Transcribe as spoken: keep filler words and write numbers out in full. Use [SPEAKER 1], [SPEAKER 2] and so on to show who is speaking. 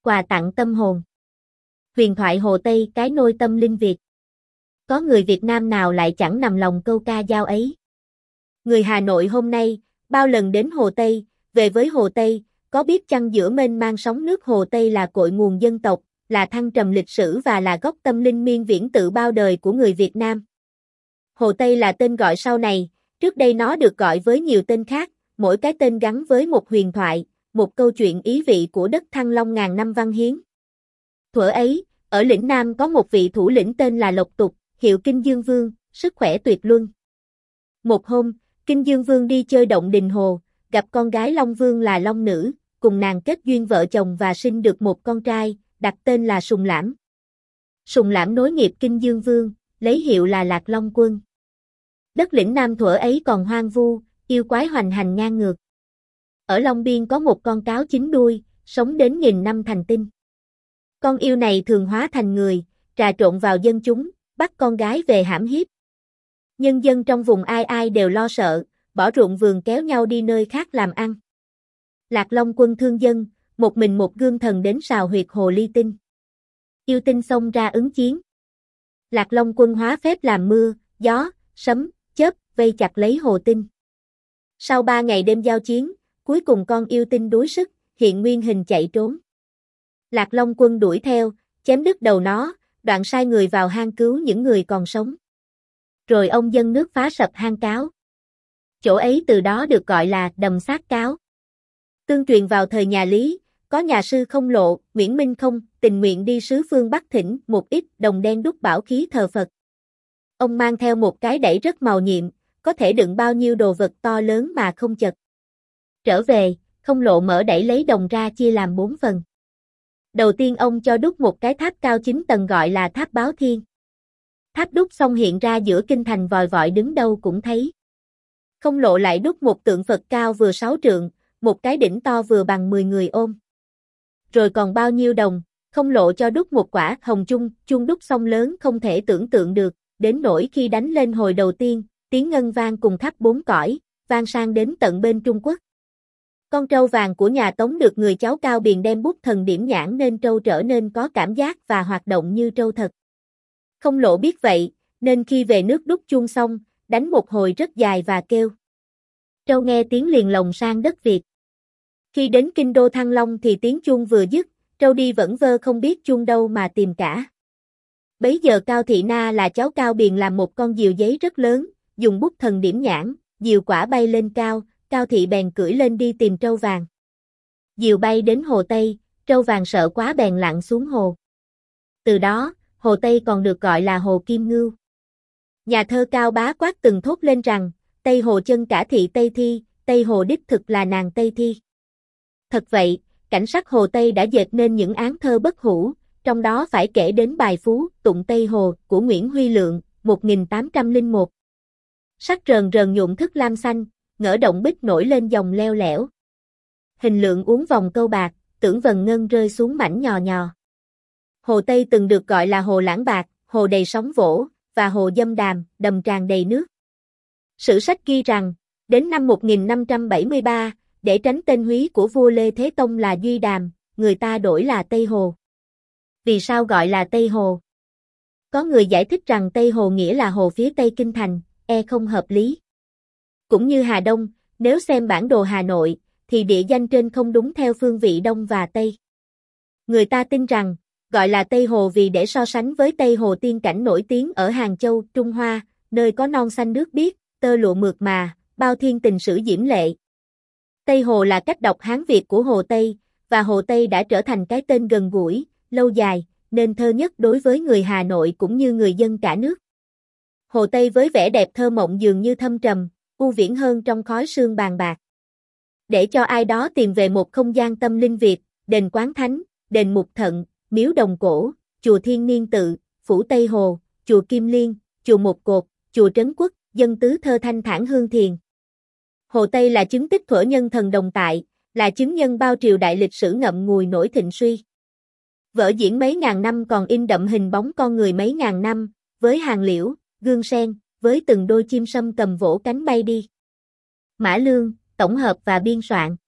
[SPEAKER 1] quà tặng tâm hồn. Huyền thoại Hồ Tây cái nôi tâm linh Việt. Có người Việt Nam nào lại chẳng nằm lòng câu ca dao ấy. Người Hà Nội hôm nay, bao lần đến Hồ Tây, về với Hồ Tây, có biết chăng giữa mênh mang sóng nước Hồ Tây là cội nguồn dân tộc, là thăng trầm lịch sử và là gốc tâm linh miên viễn tự bao đời của người Việt Nam. Hồ Tây là tên gọi sau này, trước đây nó được gọi với nhiều tên khác, mỗi cái tên gắn với một huyền thoại, một câu chuyện ý vị của đất Thăng Long ngàn năm văn hiến. Thuở ấy, ở lĩnh Nam có một vị thủ lĩnh tên là Lộc Tục, hiệu Kinh Dương Vương, sức khỏe tuyệt luân. Một hôm, Kinh Dương Vương đi chơi động Đình Hồ, gặp con gái Long Vương là Long Nữ, cùng nàng kết duyên vợ chồng và sinh được một con trai, đặt tên là Sùng Lãm. Sùng Lãm nối nghiệp Kinh Dương Vương, lấy hiệu là Lạc Long Quân. Đất lĩnh Nam thuở ấy còn hoang vu, yêu quái hoành hành ngang ngược. Ở Long Biên có một con cáo chín đuôi, sống đến nghìn năm thành tinh. Con yêu này thường hóa thành người, trà trộn vào dân chúng, bắt con gái về hãm hiếp. Nhân dân trong vùng ai ai đều lo sợ, bỏ ruộng vườn kéo nhau đi nơi khác làm ăn. Lạc Long Quân thương dân, một mình một gương thần đến sào huyệt hồ ly tinh. Yêu tinh xông ra ứng chiến. Lạc Long Quân hóa phép làm mưa, gió, sấm, chớp, vây chặt lấy hồ tinh. Sau ba ngày đêm giao chiến, cuối cùng con yêu tinh đuối sức, hiện nguyên hình chạy trốn. Lạc Long Quân đuổi theo, chém đứt đầu nó, đoạn sai người vào hang cứu những người còn sống. Rồi ông dâng nước phá sập hang cáo. Chỗ ấy từ đó được gọi là đầm xác cáo. Tương truyền vào thời nhà Lý, có nhà sư Không Lộ, Nguyễn Minh Không, tình nguyện đi sứ phương Bắc thỉnh một ít đồng đen đúc bảo khí thờ Phật. Ông mang theo một cái đẩy rất màu nhiệm, có thể đựng bao nhiêu đồ vật to lớn mà không chật. Trở về, Không Lộ mở đẩy lấy đồng ra chia làm bốn phần. Đầu tiên ông cho đúc một cái tháp cao chín tầng gọi là tháp Báo Thiên. Tháp đúc xong hiện ra giữa kinh thành vòi vọi đứng đâu cũng thấy. Không Lộ lại đúc một tượng Phật cao vừa sáu trượng, một cái đỉnh to vừa bằng mười người ôm. Rồi còn bao nhiêu đồng, Không Lộ cho đúc một quả hồng chung, chuông đúc xong lớn không thể tưởng tượng được, đến nỗi khi đánh lên hồi đầu tiên, tiếng ngân vang cùng khắp bốn cõi, vang sang đến tận bên Trung Quốc. Con trâu vàng của nhà Tống được người cháu Cao Biền đem bút thần điểm nhãn nên trâu trở nên có cảm giác và hoạt động như trâu thật. Không Lộ biết vậy, nên khi về nước đúc chuông xong, đánh một hồi rất dài và kêu. Trâu nghe tiếng liền lồng sang đất Việt. Khi đến kinh đô Thăng Long thì tiếng chuông vừa dứt, trâu đi vẫn vơ không biết chuông đâu mà tìm cả. Bấy giờ Cao Thị Na là cháu Cao Biền làm một con diều giấy rất lớn, dùng bút thần điểm nhãn, diều quả bay lên cao, Cao Thị bèn cưỡi lên đi tìm trâu vàng. Diều bay đến Hồ Tây, trâu vàng sợ quá bèn lặn xuống hồ. Từ đó, Hồ Tây còn được gọi là Hồ Kim Ngưu. Nhà thơ Cao Bá Quát từng thốt lên rằng, Tây Hồ chân cả thị Tây Thi, Tây Hồ đích thực là nàng Tây Thi. Thật vậy, cảnh sắc Hồ Tây đã dệt nên những áng thơ bất hủ, trong đó phải kể đến bài Phú Tụng Tây Hồ của Nguyễn Huy Lượng, một nghìn tám trăm lẻ một. Sắc rờn rờn nhuộm thức lam xanh, ngỡ động bích nổi lên dòng leo lẻo. Hình lượng uốn vòng câu bạc, tưởng vần ngân rơi xuống mảnh nhò nhò. Hồ Tây từng được gọi là hồ lãng bạc, hồ đầy sóng vỗ, và hồ dâm đàm, đầm tràn đầy nước. Sử sách ghi rằng, đến năm một nghìn năm trăm bảy mươi ba, để tránh tên húy của vua Lê Thế Tông là Duy Đàm, người ta đổi là Tây Hồ. Vì sao gọi là Tây Hồ? Có người giải thích rằng Tây Hồ nghĩa là hồ phía Tây Kinh Thành, e không hợp lý. Cũng như Hà Đông, nếu xem bản đồ Hà Nội, thì địa danh trên không đúng theo phương vị Đông và Tây. Người ta tin rằng, gọi là Tây Hồ vì để so sánh với Tây Hồ tiên cảnh nổi tiếng ở Hàng Châu, Trung Hoa, nơi có non xanh nước biếc, tơ lụa mượt mà, bao thiên tình sử diễm lệ. Tây Hồ là cách đọc Hán Việt của Hồ Tây, và Hồ Tây đã trở thành cái tên gần gũi, lâu dài, nên thơ nhất đối với người Hà Nội cũng như người dân cả nước. Hồ Tây với vẻ đẹp thơ mộng dường như thâm trầm, u viễn hơn trong khói sương bàn bạc. Để cho ai đó tìm về một không gian tâm linh Việt, đền Quán Thánh, đền Mục Thận, miếu Đồng Cổ, chùa Thiên Niên Tự, phủ Tây Hồ, chùa Kim Liên, chùa Một Cột, chùa Trấn Quốc, dân tứ thơ thanh thản hương thiền. Hồ Tây là chứng tích thuở nhân thần đồng tại, là chứng nhân bao triều đại lịch sử ngậm ngùi nổi thịnh suy. Vở diễn mấy ngàn năm còn in đậm hình bóng con người mấy ngàn năm, với hàng liễu, gương sen, với từng đôi chim sâm cầm vỗ cánh bay đi. Mã Lương, tổng hợp và biên soạn.